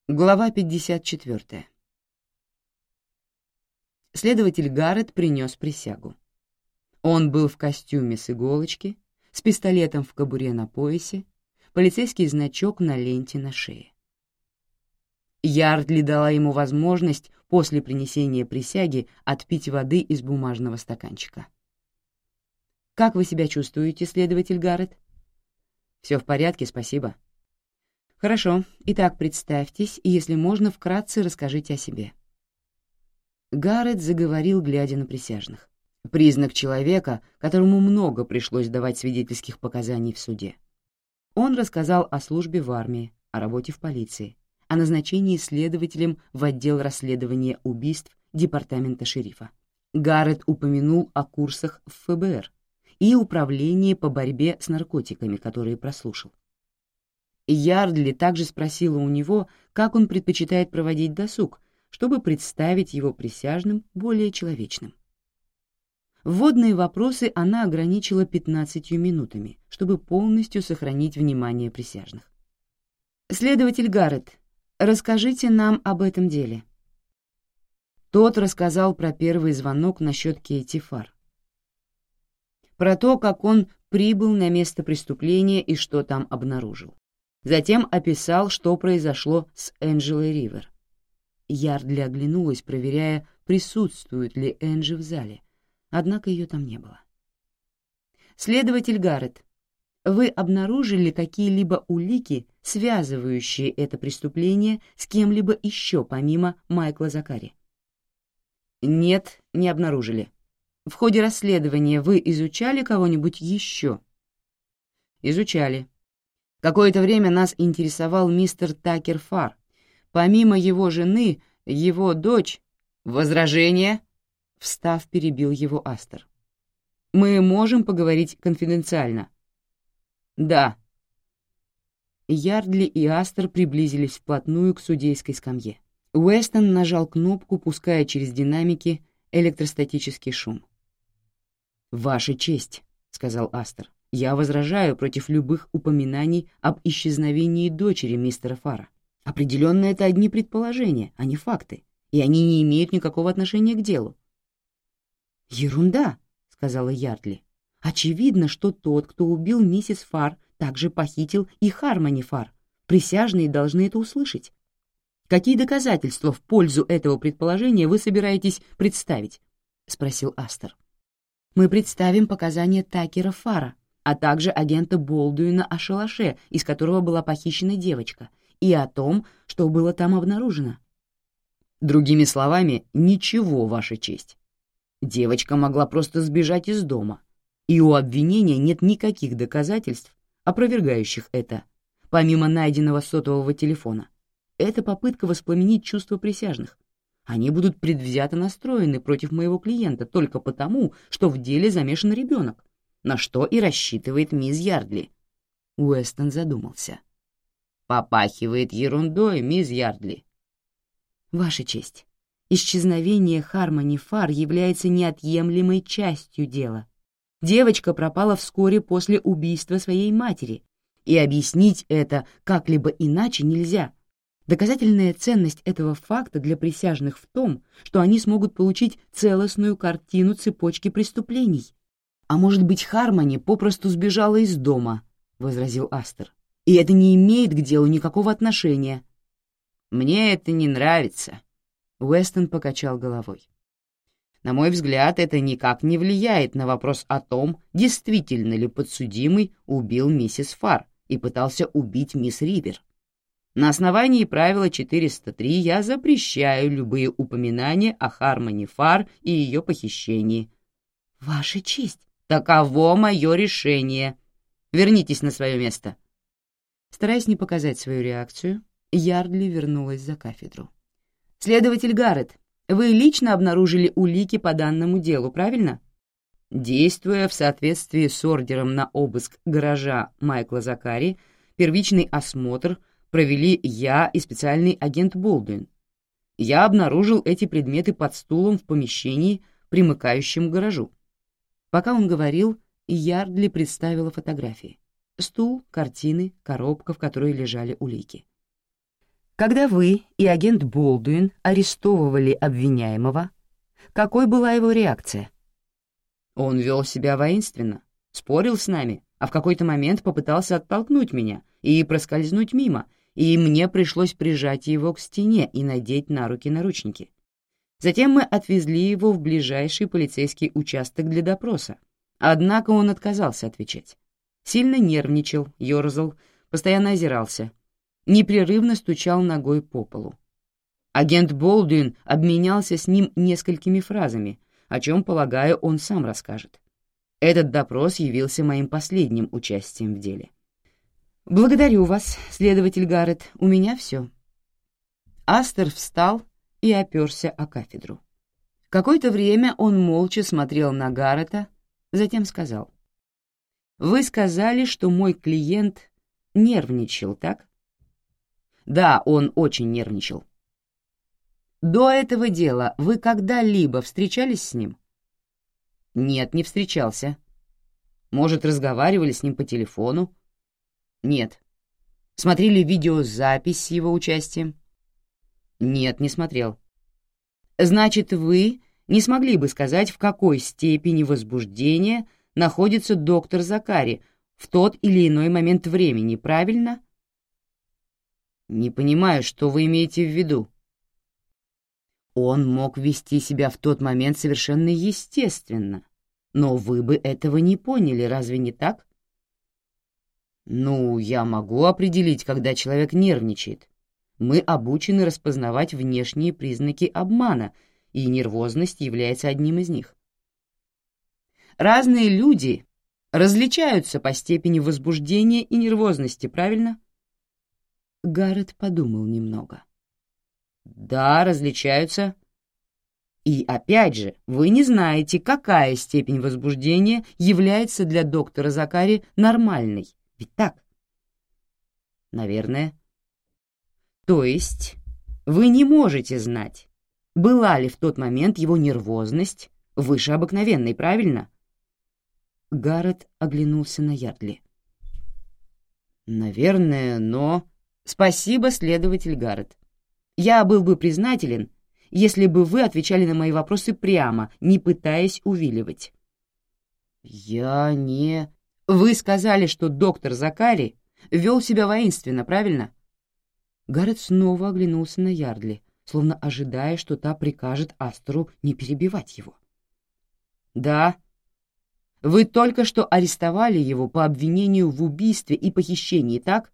Глава 54. Следователь Гаррет принес присягу. Он был в костюме с иголочки, с пистолетом в кобуре на поясе, полицейский значок на ленте на шее. Ярдли дала ему возможность после принесения присяги отпить воды из бумажного стаканчика. «Как вы себя чувствуете, следователь Гаррет?» «Все в порядке, спасибо». «Хорошо. Итак, представьтесь, и, если можно, вкратце расскажите о себе». Гаррет заговорил, глядя на присяжных. Признак человека, которому много пришлось давать свидетельских показаний в суде. Он рассказал о службе в армии, о работе в полиции, о назначении следователем в отдел расследования убийств департамента шерифа. Гаррет упомянул о курсах в ФБР и управлении по борьбе с наркотиками, которые прослушал. Ярдли также спросила у него, как он предпочитает проводить досуг, чтобы представить его присяжным более человечным. Вводные вопросы она ограничила 15 минутами, чтобы полностью сохранить внимание присяжных. «Следователь Гаррет, расскажите нам об этом деле». Тот рассказал про первый звонок насчет Кейти Фарр, про то, как он прибыл на место преступления и что там обнаружил. Затем описал, что произошло с Энджелой Ривер. Ярдли оглянулась, проверяя, присутствует ли Энджи в зале, однако ее там не было. «Следователь Гаррет, вы обнаружили какие-либо улики, связывающие это преступление с кем-либо еще, помимо Майкла Закари?» «Нет, не обнаружили. В ходе расследования вы изучали кого-нибудь еще?» «Изучали. Какое-то время нас интересовал мистер Такер Фарр. Помимо его жены, его дочь...» «Возражение?» — встав, перебил его Астер. «Мы можем поговорить конфиденциально?» «Да». Ярдли и Астер приблизились вплотную к судейской скамье. Уэстон нажал кнопку, пуская через динамики электростатический шум. «Ваша честь», — сказал Астер. «Я возражаю против любых упоминаний об исчезновении дочери мистера Фарра. Определенно, это одни предположения, а не факты, и они не имеют никакого отношения к делу». «Ерунда», — сказала Ярдли. «Очевидно, что тот, кто убил миссис Фарр, также похитил и Хармони Фарр. Присяжные должны это услышать. Какие доказательства в пользу этого предположения вы собираетесь представить?» — спросил Астер. «Мы представим показания Такера Фарра, а также агента Болдуина о шалаше, из которого была похищена девочка, и о том, что было там обнаружено». «Другими словами, ничего, Ваша честь. Девочка могла просто сбежать из дома, и у обвинения нет никаких доказательств, опровергающих это, помимо найденного сотового телефона. Это попытка воспламенить чувства присяжных. Они будут предвзято настроены против моего клиента только потому, что в деле замешан ребенок, на что и рассчитывает мисс Ярдли». Уэстон задумался. «Попахивает ерундой, мисс Ярдли». «Ваша честь, исчезновение Хармони Фарр является неотъемлемой частью дела. Девочка пропала вскоре после убийства своей матери, и объяснить это как-либо иначе нельзя. Доказательная ценность этого факта для присяжных в том, что они смогут получить целостную картину цепочки преступлений». «А может быть, Хармони попросту сбежала из дома», — возразил Астер. «И это не имеет к делу никакого отношения». «Мне это не нравится», — Уэстон покачал головой. «На мой взгляд, это никак не влияет на вопрос о том, действительно ли подсудимый убил миссис Фарр и пытался убить мисс Ривер. На основании правила 403 я запрещаю любые упоминания о Хармони Фарр и ее похищении». «Ваша честь». «Таково мое решение. Вернитесь на свое место». Стараясь не показать свою реакцию, Ярдли вернулась за кафедру. «Следователь Гаррет, вы лично обнаружили улики по данному делу, правильно?» Действуя в соответствии с ордером на обыск гаража Майкла Закари, первичный осмотр провели я и специальный агент Болдуин. Я обнаружил эти предметы под стулом в помещении, примыкающем к гаражу. Пока он говорил, Ярдли представила фотографии. Стул, картины, коробка, в которой лежали улики. Когда вы и агент Болдуин арестовывали обвиняемого, какой была его реакция? Он вел себя воинственно, спорил с нами, а в какой-то момент попытался оттолкнуть меня и проскользнуть мимо, и мне пришлось прижать его к стене и надеть на руки наручники. Затем мы отвезли его в ближайший полицейский участок для допроса. Однако он отказался отвечать. Сильно нервничал, ерзал, постоянно озирался, непрерывно стучал ногой по полу. Агент Болдуин обменялся с ним несколькими фразами, о чем, полагаю, он сам расскажет. Этот допрос явился моим последним участием в деле. «Благодарю вас, следователь Гарретт, у меня все». Астер встал и оперся о кафедру. Какое-то время он молча смотрел на Гарретта, затем сказал: «Вы сказали, что мой клиент нервничал, так?» «Да, он очень нервничал». «До этого дела вы когда-либо встречались с ним?» «Нет, не встречался». «Может, разговаривали с ним по телефону?» «Нет». «Смотрели видеозапись с его участием?» «Нет, не смотрел». «Значит, вы не смогли бы сказать, в какой степени возбуждения находится доктор Закари в тот или иной момент времени, правильно?» «Не понимаю, что вы имеете в виду». Он мог вести себя в тот момент совершенно естественно, но вы бы этого не поняли, разве не так? Ну, я могу определить, когда человек нервничает. Мы обучены распознавать внешние признаки обмана, и нервозность является одним из них. Разные люди различаются по степени возбуждения и нервозности, правильно? Гарретт подумал немного. Да, различаются. И опять же, вы не знаете, какая степень возбуждения является для доктора Закари нормальной, ведь так? Наверное. То есть вы не можете знать, была ли в тот момент его нервозность выше обыкновенной, правильно? Гарретт оглянулся на Ярдли. Наверное, но... Спасибо, следователь Гарретт. Я был бы признателен, если бы вы отвечали на мои вопросы прямо, не пытаясь увиливать. Я не... Вы сказали, что доктор Закари вел себя воинственно, правильно? Гарретт снова оглянулся на Ярдли, словно ожидая, что та прикажет Астеру не перебивать его. Да. Вы только что арестовали его по обвинению в убийстве и похищении, так?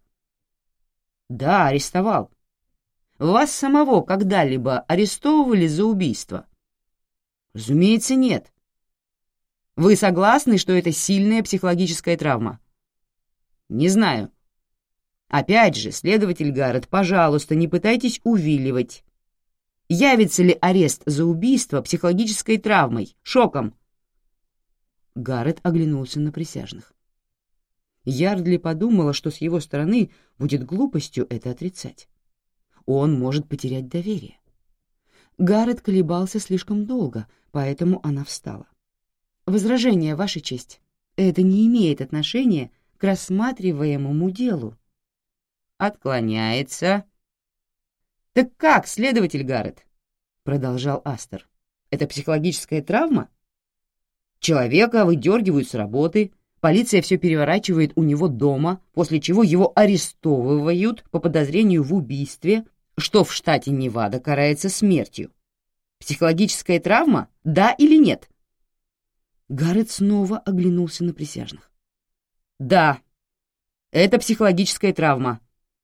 Да, арестовал. Вас самого когда-либо арестовывали за убийство? Разумеется, нет. Вы согласны, что это сильная психологическая травма? Не знаю. Опять же, следователь Гарретт, пожалуйста, не пытайтесь увиливать. Явится ли арест за убийство психологической травмой, шоком? Гарретт оглянулся на присяжных. Ярдли подумала, что с его стороны будет глупостью это отрицать. Он может потерять доверие. Гарретт колебался слишком долго, поэтому она встала. «Возражение, Ваша честь. Это не имеет отношения к рассматриваемому делу». «Отклоняется». «Так как, следователь Гарретт?» — продолжал Астер. «Это психологическая травма? Человека выдергивают с работы, полиция все переворачивает у него дома, после чего его арестовывают по подозрению в убийстве, что в штате Невада карается смертью. Психологическая травма, да или нет?» Гарретт снова оглянулся на присяжных. «Да, это психологическая травма.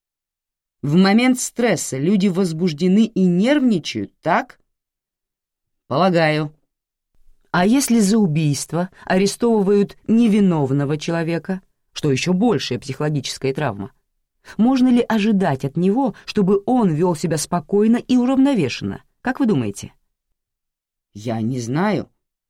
В момент стресса люди возбуждены и нервничают, так?» «Полагаю». «А если за убийство арестовывают невиновного человека, что еще большая психологическая травма, можно ли ожидать от него, чтобы он вел себя спокойно и уравновешенно? Как вы думаете?» «Я не знаю.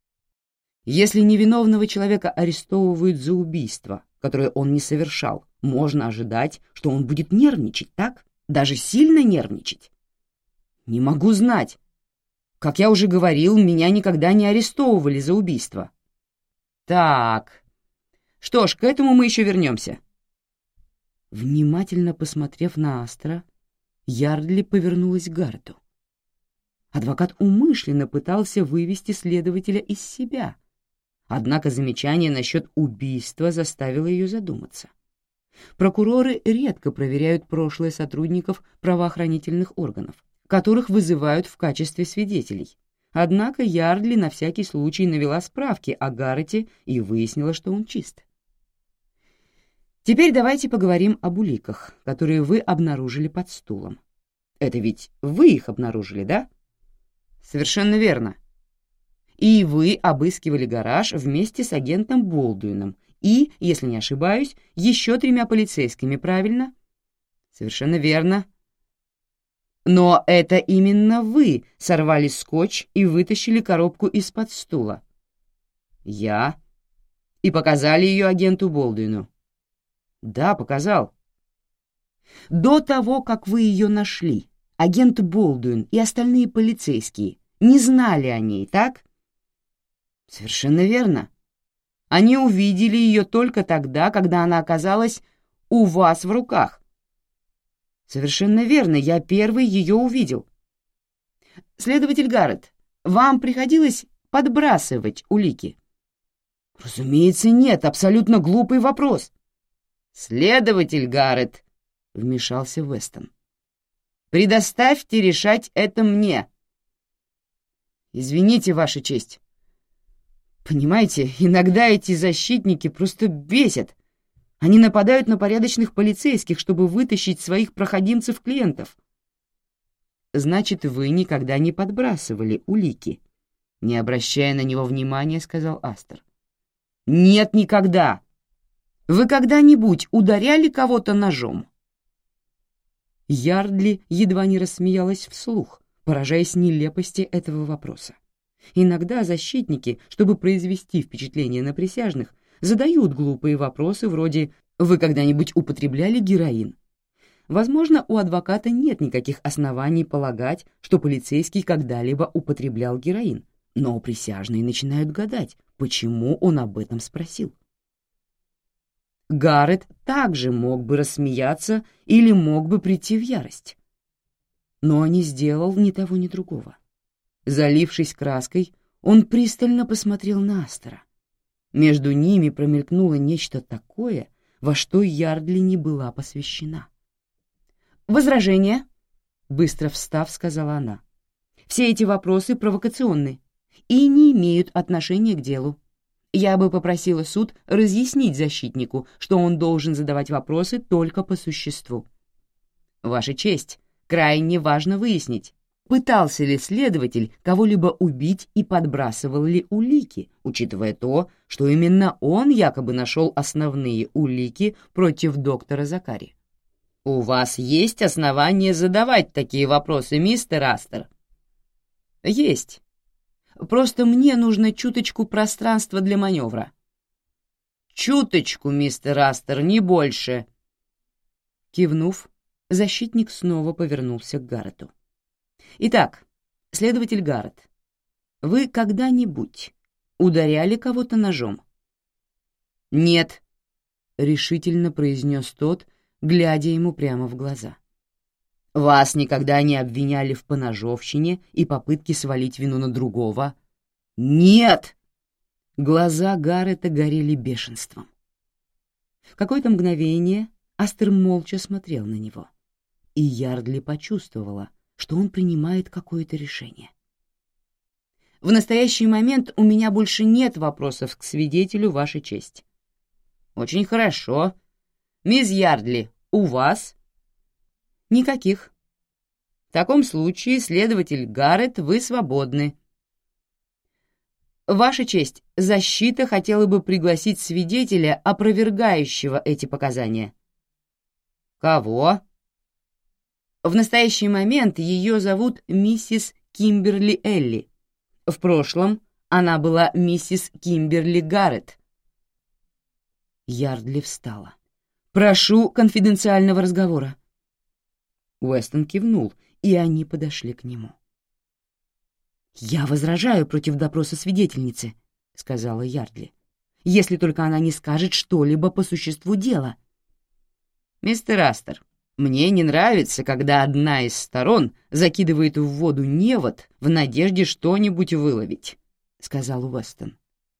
Если невиновного человека арестовывают за убийство, которое он не совершал, можно ожидать, что он будет нервничать, так? Даже сильно нервничать?» «Не могу знать. Как я уже говорил, меня никогда не арестовывали за убийство». «Так, что ж, к этому мы еще вернемся». Внимательно посмотрев на Астра, Ярдли повернулась к Гаррету. Адвокат умышленно пытался вывести следователя из себя, однако замечание насчет убийства заставило ее задуматься. Прокуроры редко проверяют прошлое сотрудников правоохранительных органов, которых вызывают в качестве свидетелей. Однако Ярдли на всякий случай навела справки о Гаррете и выяснила, что он чист. Теперь давайте поговорим об уликах, которые вы обнаружили под стулом. Это ведь вы их обнаружили, да? Совершенно верно. И вы обыскивали гараж вместе с агентом Болдуином и, если не ошибаюсь, еще 3 полицейскими, правильно? Совершенно верно. Но это именно вы сорвали скотч и вытащили коробку из-под стула. Я. И показали ее агенту Болдуину. Да, показал. До того, как вы ее нашли, агент Болдуин и остальные полицейские не знали о ней, так? Совершенно верно. Они увидели ее только тогда, когда она оказалась у вас в руках. Совершенно верно, я первый ее увидел. Следователь Гаррет, вам приходилось подбрасывать улики? Разумеется, нет, абсолютно глупый вопрос. Следователь Гаррет, вмешался Вестон. Предоставьте решать это мне. Извините, Ваша честь. Понимаете, иногда эти защитники просто бесят. Они нападают на порядочных полицейских, чтобы вытащить своих проходимцев-клиентов. Значит, вы никогда не подбрасывали улики? Не обращая на него внимания, сказал Астер. Нет, никогда. Вы когда-нибудь ударяли кого-то ножом? Ярдли едва не рассмеялась вслух, поражаясь нелепости этого вопроса. Иногда защитники, чтобы произвести впечатление на присяжных, задают глупые вопросы вроде «Вы когда-нибудь употребляли героин?». Возможно, у адвоката нет никаких оснований полагать, что полицейский когда-либо употреблял героин, но присяжные начинают гадать, почему он об этом спросил. Гаррет также мог бы рассмеяться или мог бы прийти в ярость. Но не сделал ни того, ни другого. Залившись краской, он пристально посмотрел на Астера. Между ними промелькнуло нечто такое, во что Ярдли не была посвящена. «Возражение?» — быстро встав, сказала она. «Все эти вопросы провокационны и не имеют отношения к делу. Я бы попросила суд разъяснить защитнику, что он должен задавать вопросы только по существу. Ваша честь, крайне важно выяснить, пытался ли следователь кого-либо убить и подбрасывал ли улики, учитывая то, что именно он якобы нашел основные улики против доктора Закари. У вас есть основания задавать такие вопросы, мистер Астер? Есть. Просто мне нужно чуточку пространства для маневра. Чуточку, мистер Астер, не больше. Кивнув, защитник снова повернулся к Гаррету. Итак, следователь Гаррет, вы когда-нибудь ударяли кого-то ножом? Нет, решительно произнес тот, глядя ему прямо в глаза. Вас никогда не обвиняли в поножовщине и попытке свалить вину на другого? Нет! Глаза Гаррета горели бешенством. Какое-то мгновение Астер молча смотрел на него, и Ярдли почувствовала, что он принимает какое-то решение. В настоящий момент у меня больше нет вопросов к свидетелю, Ваша честь. Очень хорошо. Мисс Ярдли, у вас? Никаких. В таком случае, следователь Гаррет, вы свободны. Ваша честь, защита хотела бы пригласить свидетеля, опровергающего эти показания. Кого? В настоящий момент ее зовут миссис Кимберли Элли. В прошлом она была миссис Кимберли Гаррет. Ярдли встала. «Прошу конфиденциального разговора». Уэстон кивнул, и они подошли к нему. «Я возражаю против допроса свидетельницы», — сказала Ярдли, «если только она не скажет что-либо по существу дела». «Мистер Астер, «Мне не нравится, когда одна из сторон закидывает в воду невод в надежде что-нибудь выловить», — сказал Уэстон.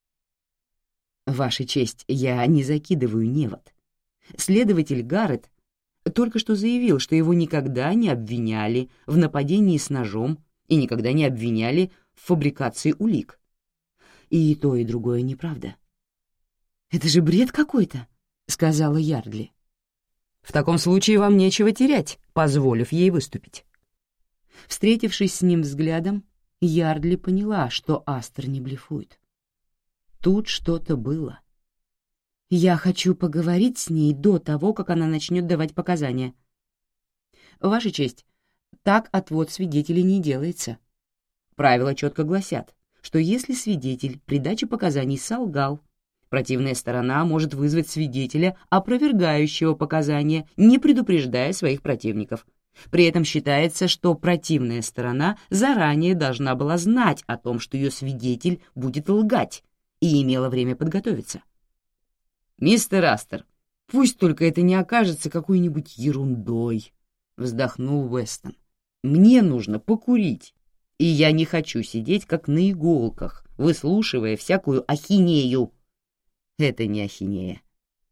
«Ваша честь, я не закидываю невод. Следователь Гарретт только что заявил, что его никогда не обвиняли в нападении с ножом и никогда не обвиняли в фабрикации улик. И то, и другое неправда». «Это же бред какой-то», — сказала Ярдли. «В таком случае вам нечего терять, позволив ей выступить». Встретившись с ним взглядом, Ярдли поняла, что Астер не блефует. Тут что-то было. «Я хочу поговорить с ней до того, как она начнет давать показания». «Ваша честь, так отвод свидетелей не делается. Правила четко гласят, что если свидетель при даче показаний солгал, противная сторона может вызвать свидетеля, опровергающего показания, не предупреждая своих противников. При этом считается, что противная сторона заранее должна была знать о том, что ее свидетель будет лгать, и имела время подготовиться. «Мистер Астер, пусть только это не окажется какой-нибудь ерундой», — вздохнул Уэстон. «Мне нужно покурить, и я не хочу сидеть как на иголках, выслушивая всякую ахинею». «Это не ахинея.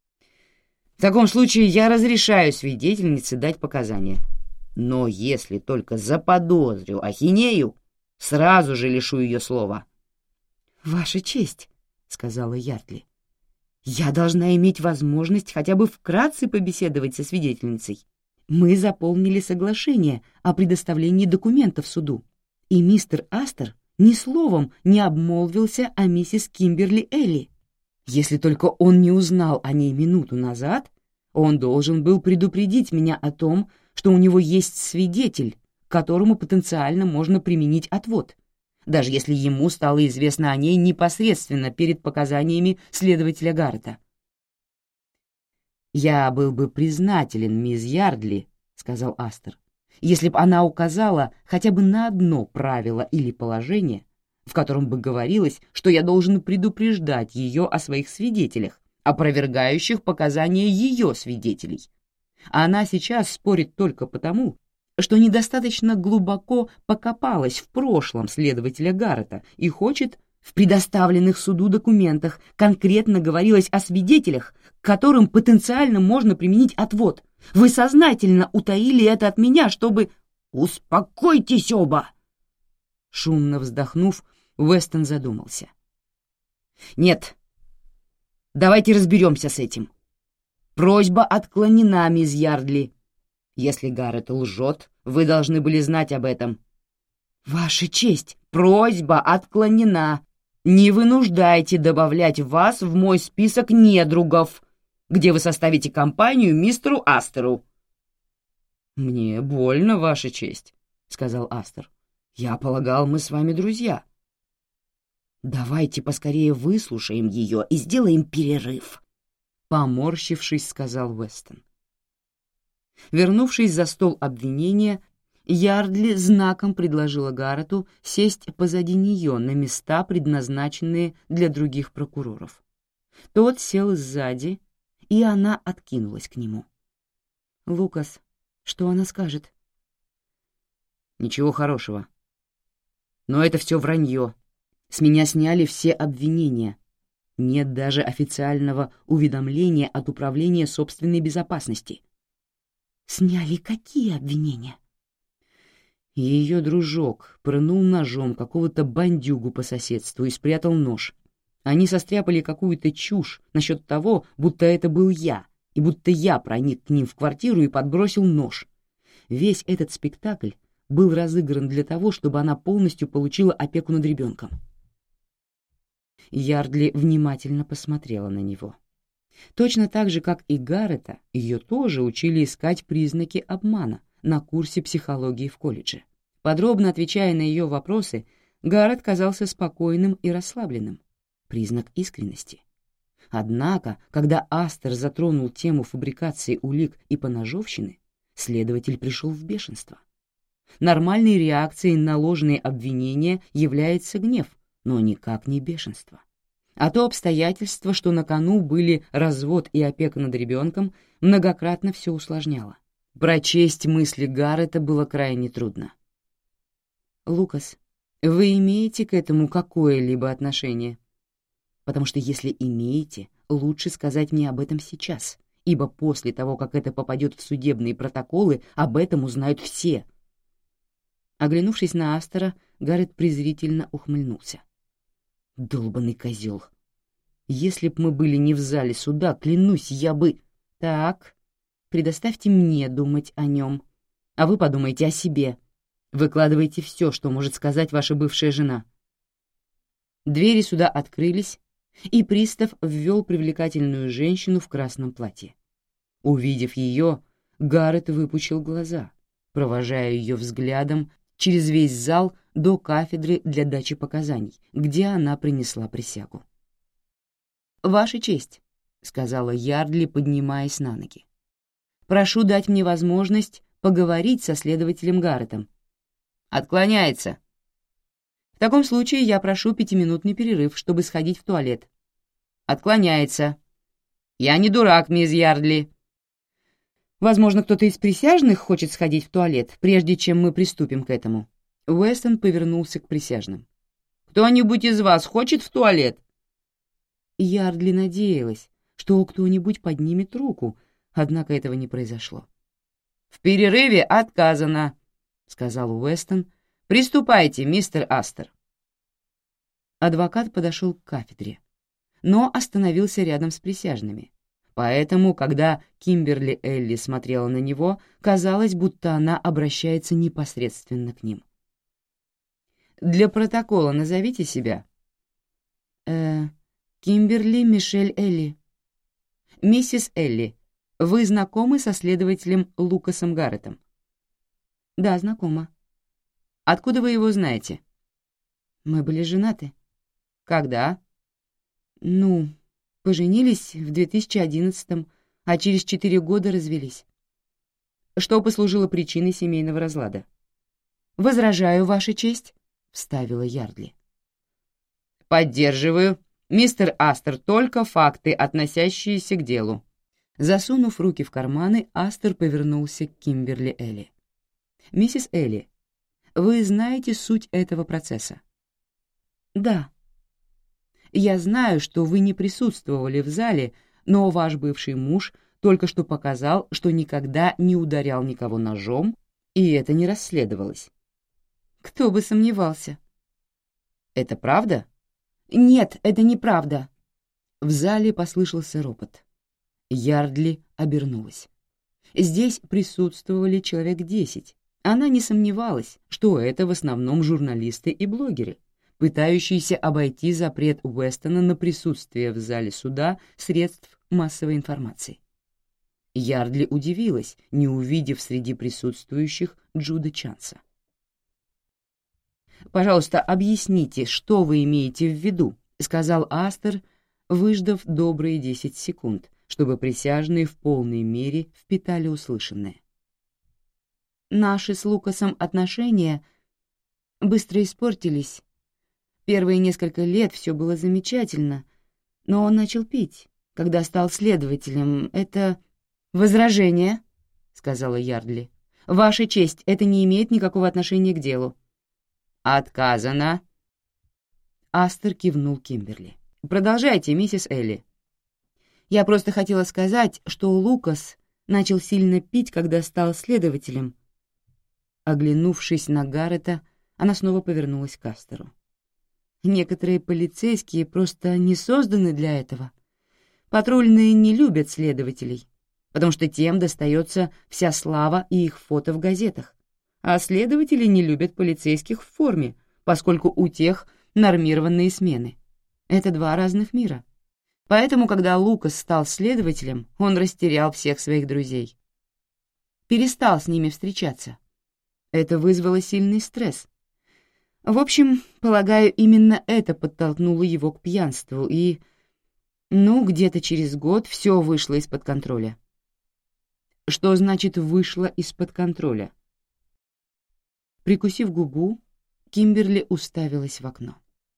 В таком случае я разрешаю свидетельнице дать показания. Но если только заподозрю ахинею, сразу же лишу ее слова». «Ваша честь», — сказала Ярдли, — «я должна иметь возможность хотя бы вкратце побеседовать со свидетельницей. Мы заполнили соглашение о предоставлении документов суду, и мистер Астер ни словом не обмолвился о миссис Кимберли Элли. Если только он не узнал о ней минуту назад, он должен был предупредить меня о том, что у него есть свидетель, к которому потенциально можно применить отвод, даже если ему стало известно о ней непосредственно перед показаниями следователя Гарретта». «Я был бы признателен, мисс Ярдли, — сказал Астер, — если бы она указала хотя бы на одно правило или положение, в котором бы говорилось, что я должен предупреждать ее о своих свидетелях, опровергающих показания ее свидетелей. А она сейчас спорит только потому, что недостаточно глубоко покопалась в прошлом следователя Гарретта и хочет, в предоставленных суду документах конкретно говорилось о свидетелях, к которым потенциально можно применить отвод. Вы сознательно утаили это от меня, чтобы...» «Успокойтесь оба!» Шумно вздохнув, Уэстон задумался. «Нет, давайте разберемся с этим. Просьба отклонена, мисс Ярдли. Если Гарретт лжет, вы должны были знать об этом». «Ваша честь, просьба отклонена. Не вынуждайте добавлять вас в мой список недругов, где вы составите компанию мистеру Астеру». «Мне больно, Ваша честь», — сказал Астер. «Я полагал, мы с вами друзья». «Давайте поскорее выслушаем ее и сделаем перерыв», — поморщившись, сказал Уэстон. Вернувшись за стол обвинения, Ярдли знаком предложила Гарретту сесть позади нее на места, предназначенные для других прокуроров. Тот сел сзади, и она откинулась к нему. «Лукас, что она скажет?» «Ничего хорошего. Но это все вранье. С меня сняли все обвинения. Нет даже официального уведомления от Управления собственной безопасности». «Сняли какие обвинения?» Ее дружок пырнул ножом какого-то бандюгу по соседству и спрятал нож. Они состряпали какую-то чушь насчет того, будто это был я, и будто я проник к ним в квартиру и подбросил нож. Весь этот спектакль был разыгран для того, чтобы она полностью получила опеку над ребенком. Ярдли внимательно посмотрела на него. Точно так же, как и Гарретта, ее тоже учили искать признаки обмана на курсе психологии в колледже. Подробно отвечая на ее вопросы, Гарретт казался спокойным и расслабленным. Признак искренности. Однако, когда Астер затронул тему фабрикации улик и поножовщины, следователь пришел в бешенство. Нормальной реакцией на ложные обвинения является гнев, но никак не бешенство. А то обстоятельство, что на кону были развод и опека над ребенком, многократно все усложняло. Прочесть мысли Гаррета было крайне трудно. «Лукас, вы имеете к этому какое-либо отношение? Потому что если имеете, лучше сказать мне об этом сейчас, ибо после того, как это попадет в судебные протоколы, об этом узнают все». Оглянувшись на Астера, Гаррет презрительно ухмыльнулся. «Долбанный козел! Если б мы были не в зале суда, клянусь, я бы...» «Так, предоставьте мне думать о нем, а вы подумайте о себе. Выкладывайте все, что может сказать ваша бывшая жена». Двери суда открылись, и пристав ввел привлекательную женщину в красном платье. Увидев ее, Гаррет выпучил глаза, провожая ее взглядом через весь зал до кафедры для дачи показаний, где она принесла присягу. «Ваша честь», — сказала Ярдли, поднимаясь на ноги. «Прошу дать мне возможность поговорить со следователем Гарретом». «Отклоняется». «В таком случае я прошу 5-минутный перерыв, чтобы сходить в туалет». «Отклоняется». «Я не дурак, мисс Ярдли». «Возможно, кто-то из присяжных хочет сходить в туалет, прежде чем мы приступим к этому». Уэстон повернулся к присяжным. «Кто-нибудь из вас хочет в туалет?» Ярдли надеялась, что кто-нибудь поднимет руку, однако этого не произошло. «В перерыве отказано», — сказал Уэстон. «Приступайте, мистер Астер». Адвокат подошел к кафедре, но остановился рядом с присяжными. Поэтому, когда Кимберли Элли смотрела на него, казалось, будто она обращается непосредственно к ним. «Для протокола назовите себя». Кимберли Мишель Элли». «Миссис Элли, вы знакомы со следователем Лукасом Гарретом?» «Да, знакома». «Откуда вы его знаете?» «Мы были женаты». «Когда?» Поженились в 2011-м, а через 4 года развелись». «Что послужило причиной семейного разлада?» «Возражаю, Ваша честь», — вставила Ярдли. «Поддерживаю. Мистер Астер, только факты, относящиеся к делу». Засунув руки в карманы, Астер повернулся к Кимберли Элли. «Миссис Элли, вы знаете суть этого процесса?» «Да». «Я знаю, что вы не присутствовали в зале, но ваш бывший муж только что показал, что никогда не ударял никого ножом, и это не расследовалось». «Кто бы сомневался». «Это правда?» «Нет, это неправда». В зале послышался ропот. Ярдли обернулась. Здесь присутствовали человек 10. Она не сомневалась, что это в основном журналисты и блогеры, пытающиеся обойти запрет Уэстона на присутствие в зале суда средств массовой информации. Ярдли удивилась, не увидев среди присутствующих Джуда Чанса. «Пожалуйста, объясните, что вы имеете в виду», — сказал Астер, выждав добрые 10 секунд, чтобы присяжные в полной мере впитали услышанное. «Наши с Лукасом отношения быстро испортились. Первые несколько лет все было замечательно, но он начал пить, когда стал следователем. Это...» «Возражение», — сказала Ярдли. «Ваша честь, это не имеет никакого отношения к делу». «Отказано». Астер кивнул Кимберли. «Продолжайте, миссис Элли». «Я просто хотела сказать, что Лукас начал сильно пить, когда стал следователем». Оглянувшись на Гаррета, она снова повернулась к Астеру. «Некоторые полицейские просто не созданы для этого. Патрульные не любят следователей, потому что тем достается вся слава и их фото в газетах. А следователи не любят полицейских в форме, поскольку у тех нормированные смены. Это 2 разных мира. Поэтому, когда Лукас стал следователем, он растерял всех своих друзей. Перестал с ними встречаться. Это вызвало сильный стресс. В общем, полагаю, именно это подтолкнуло его к пьянству, и, где-то через год все вышло из-под контроля». «Что значит «вышло из-под контроля»?» Прикусив губу, Кимберли уставилась в окно.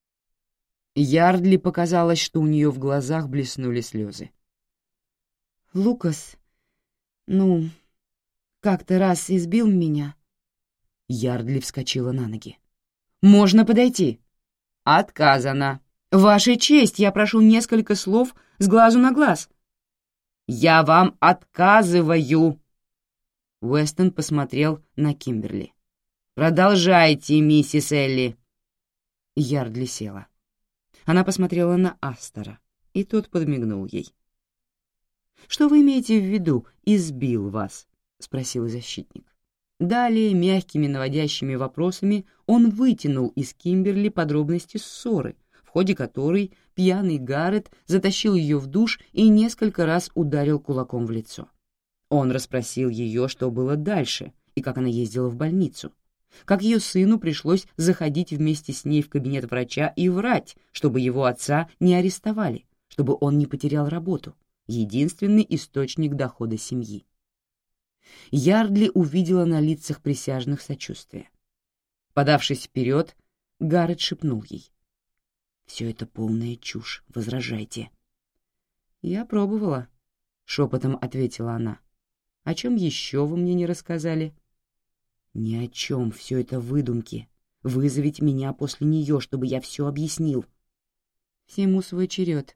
Ярдли показалось, что у нее в глазах блеснули слезы. «Лукас, как-то раз избил меня». Ярдли вскочила на ноги. «Можно подойти?» «Отказано». «Ваша честь, я прошу несколько слов с глазу на глаз». «Я вам отказываю!» Уэстон посмотрел на Кимберли. «Продолжайте, миссис Элли». Ярдли села. Она посмотрела на Астера, и тот подмигнул ей. «Что вы имеете в виду, избил вас?» — спросил защитник. Далее, мягкими наводящими вопросами, он вытянул из Кимберли подробности ссоры, в ходе которой пьяный Гаррет затащил ее в душ и несколько раз ударил кулаком в лицо. Он расспросил ее, что было дальше, и как она ездила в больницу, как ее сыну пришлось заходить вместе с ней в кабинет врача и врать, чтобы его отца не арестовали, чтобы он не потерял работу, единственный источник дохода семьи. Ярдли увидела на лицах присяжных сочувствие. Подавшись вперед, Гаррет шепнул ей: «Все это полная чушь, возражайте». «Я пробовала», — шепотом ответила она. «О чем еще вы мне не рассказали?» «Ни о чем, все это выдумки. Вызовите меня после нее, чтобы я все объяснил». «Всему свой черед».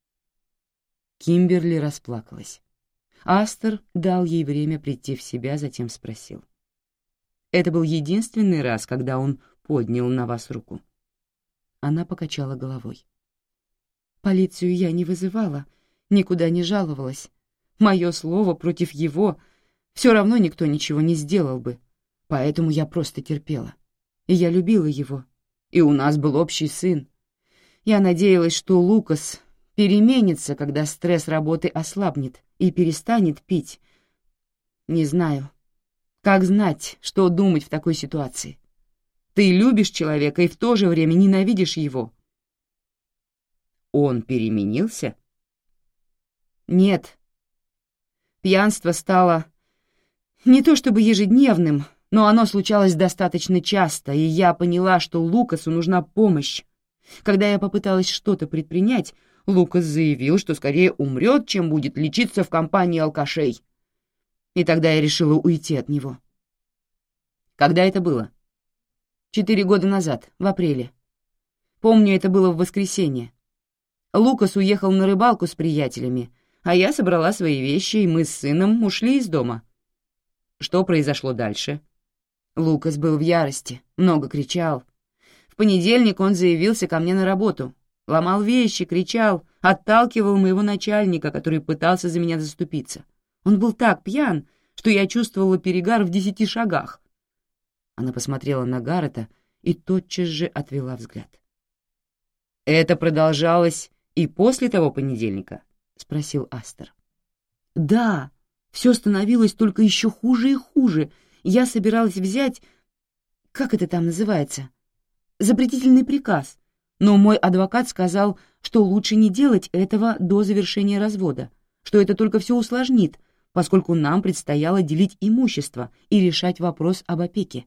Кимберли расплакалась. Астер дал ей время прийти в себя, затем спросил: «Это был единственный раз, когда он поднял на вас руку?» Она покачала головой. «Полицию я не вызывала, никуда не жаловалась. Мое слово против его все равно никто ничего не сделал бы, поэтому я просто терпела. И я любила его, и у нас был общий сын. Я надеялась, что Лукас переменится, когда стресс работы ослабнет и перестанет пить. Не знаю, как знать, что думать в такой ситуации. Ты любишь человека и в то же время ненавидишь его». «Он переменился?» «Нет. Пьянство стало не то чтобы ежедневным, но оно случалось достаточно часто, и я поняла, что Лукасу нужна помощь. Когда я попыталась что-то предпринять, Лукас заявил, что скорее умрет, чем будет лечиться в компании алкашей. И тогда я решила уйти от него». «Когда это было?» 4 года назад, в апреле. Помню, это было в воскресенье. Лукас уехал на рыбалку с приятелями, а я собрала свои вещи, и мы с сыном ушли из дома. Что произошло дальше? Лукас был в ярости, много кричал. В понедельник он заявился ко мне на работу, ломал вещи, кричал, отталкивал моего начальника, который пытался за меня заступиться. Он был так пьян, что я чувствовала перегар в 10 шагах. Она посмотрела на Гаррета и тотчас же отвела взгляд. «Это продолжалось и после того понедельника?» — спросил Астер. «Да, все становилось только еще хуже и хуже. Я собиралась взять, как это там называется, запретительный приказ, но мой адвокат сказал, что лучше не делать этого до завершения развода, что это только все усложнит, поскольку нам предстояло делить имущество и решать вопрос об опеке».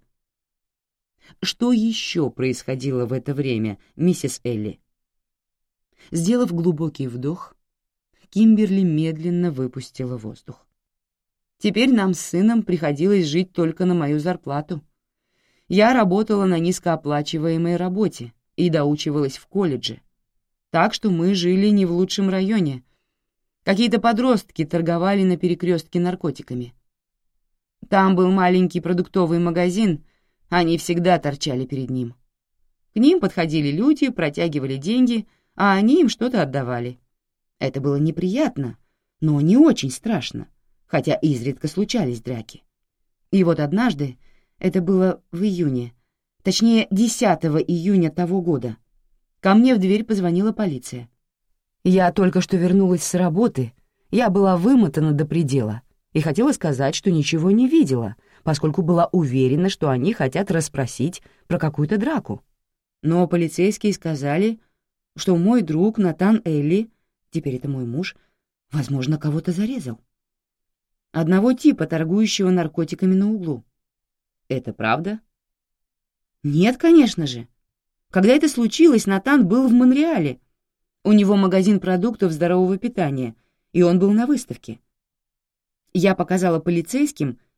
«Что еще происходило в это время, миссис Элли?» Сделав глубокий вдох, Кимберли медленно выпустила воздух. «Теперь нам с сыном приходилось жить только на мою зарплату. Я работала на низкооплачиваемой работе и доучивалась в колледже, так что мы жили не в лучшем районе. Какие-то подростки торговали на перекрестке наркотиками. Там был маленький продуктовый магазин, они всегда торчали перед ним. К ним подходили люди, протягивали деньги, а они им что-то отдавали. Это было неприятно, но не очень страшно, хотя изредка случались драки. И вот однажды, это было в июне, точнее 10 июня того года, ко мне в дверь позвонила полиция. Я только что вернулась с работы, я была вымотана до предела и хотела сказать, что ничего не видела, поскольку была уверена, что они хотят расспросить про какую-то драку. Но полицейские сказали, что мой друг Натан Элли, теперь это мой муж, возможно, кого-то зарезал. Одного типа, торгующего наркотиками на углу. Это правда? Нет, конечно же. Когда это случилось, Натан был в Монреале. У него магазин продуктов здорового питания, и он был на выставке. Я показала полицейским,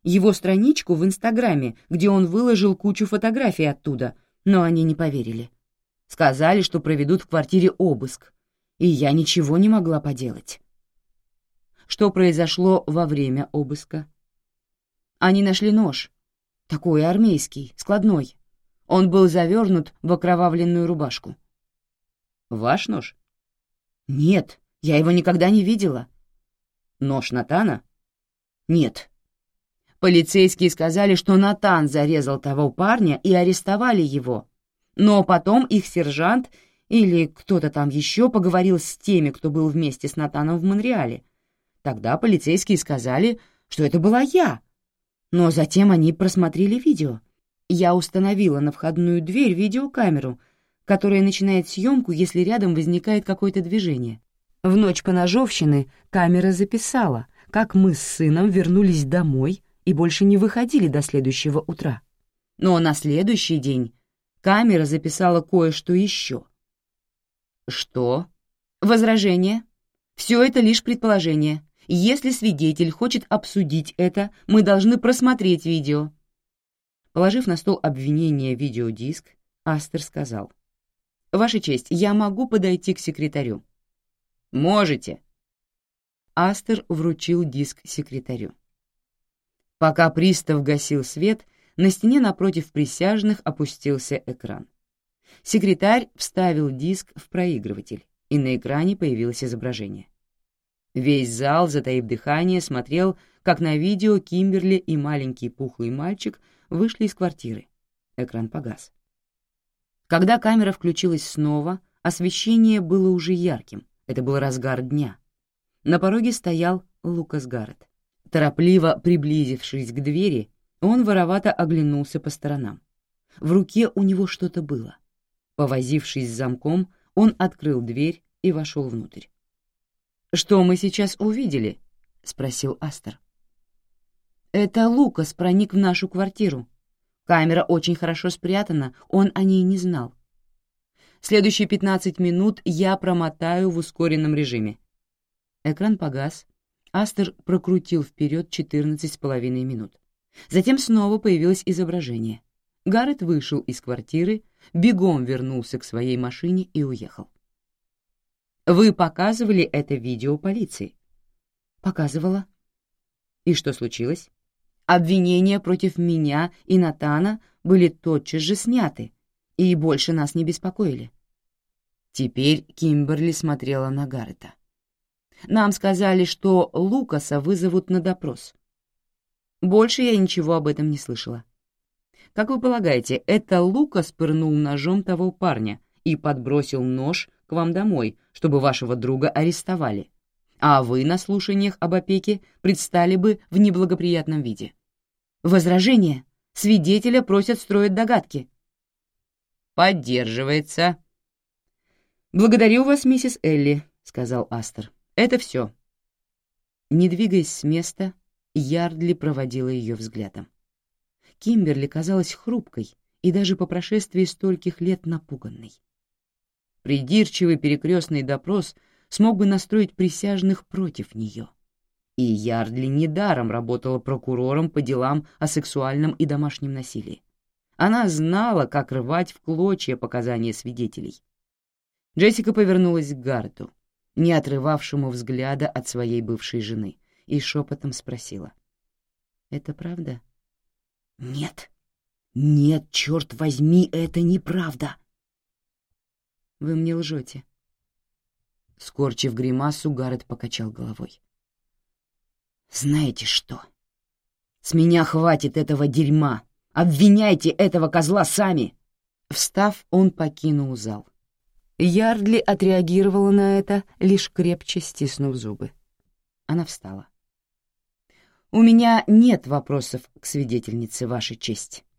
его страничку в Инстаграме, где он выложил кучу фотографий оттуда, но они не поверили. Сказали, что проведут в квартире обыск, и я ничего не могла поделать. Что произошло во время обыска? Они нашли нож, такой армейский, складной. Он был завернут в окровавленную рубашку. Ваш нож? Нет, я его никогда не видела. Нож Натана? Нет. Полицейские сказали, что Натан зарезал того парня и арестовали его. Но потом их сержант или кто-то там еще поговорил с теми, кто был вместе с Натаном в Монреале. Тогда полицейские сказали, что это была я. Но затем они просмотрели видео. Я установила на входную дверь видеокамеру, которая начинает съемку, если рядом возникает какое-то движение. В ночь поножовщины камера записала, как мы с сыном вернулись домой и больше не выходили до следующего утра. Но на следующий день камера записала кое-что еще. Что? Возражение? Все это лишь предположение. Если свидетель хочет обсудить это, мы должны просмотреть видео. Положив на стол обвинения видеодиск, Астер сказал: «Ваша честь, я могу подойти к секретарю?» «Можете». Астер вручил диск секретарю. Пока пристав гасил свет, на стене напротив присяжных опустился экран. Секретарь вставил диск в проигрыватель, и на экране появилось изображение. Весь зал, затаив дыхание, смотрел, как на видео Кимберли и маленький пухлый мальчик вышли из квартиры. Экран погас. Когда камера включилась снова, освещение было уже ярким. Это был разгар дня. На пороге стоял Лукас Гарретт. Торопливо приблизившись к двери, он воровато оглянулся по сторонам. В руке у него что-то было. Повозившись с замком, он открыл дверь и вошел внутрь. «Что мы сейчас увидели?» — спросил Астер. «Это Лукас проник в нашу квартиру. Камера очень хорошо спрятана, он о ней не знал. Следующие 15 минут я промотаю в ускоренном режиме». Экран погас. Астер прокрутил вперед 14,5 минут. Затем снова появилось изображение. Гарретт вышел из квартиры, бегом вернулся к своей машине и уехал. «Вы показывали это видео полиции?» «Показывала». «И что случилось?» «Обвинения против меня и Натана были тотчас же сняты и больше нас не беспокоили». Теперь Кимберли смотрела на Гарретта. «Нам сказали, что Лукаса вызовут на допрос. Больше я ничего об этом не слышала. Как вы полагаете, это Лукас пырнул ножом того парня и подбросил нож к вам домой, чтобы вашего друга арестовали, а вы на слушаниях об опеке предстали бы в неблагоприятном виде? Возражение? Свидетеля просят строить догадки». «Поддерживается». «Благодарю вас, миссис Элли», — сказал Астер. «Это все». Не двигаясь с места, Ярдли проводила ее взглядом. Кимберли казалась хрупкой и даже по прошествии стольких лет напуганной. Придирчивый перекрестный допрос смог бы настроить присяжных против нее. И Ярдли недаром работала прокурором по делам о сексуальном и домашнем насилии. Она знала, как рвать в клочья показания свидетелей. Джессика повернулась к Гарретту, не отрывавшему взгляда от своей бывшей жены, и шепотом спросила: «Это правда?» «Нет. Нет, черт возьми, это неправда!» «Вы мне лжете». Скорчив гримасу, Гарретт покачал головой. «Знаете что? С меня хватит этого дерьма! Обвиняйте этого козла сами!» Встав, он покинул зал. Ярдли отреагировала на это, лишь крепче стиснув зубы. Она встала. «У меня нет вопросов к свидетельнице, Ваша честь».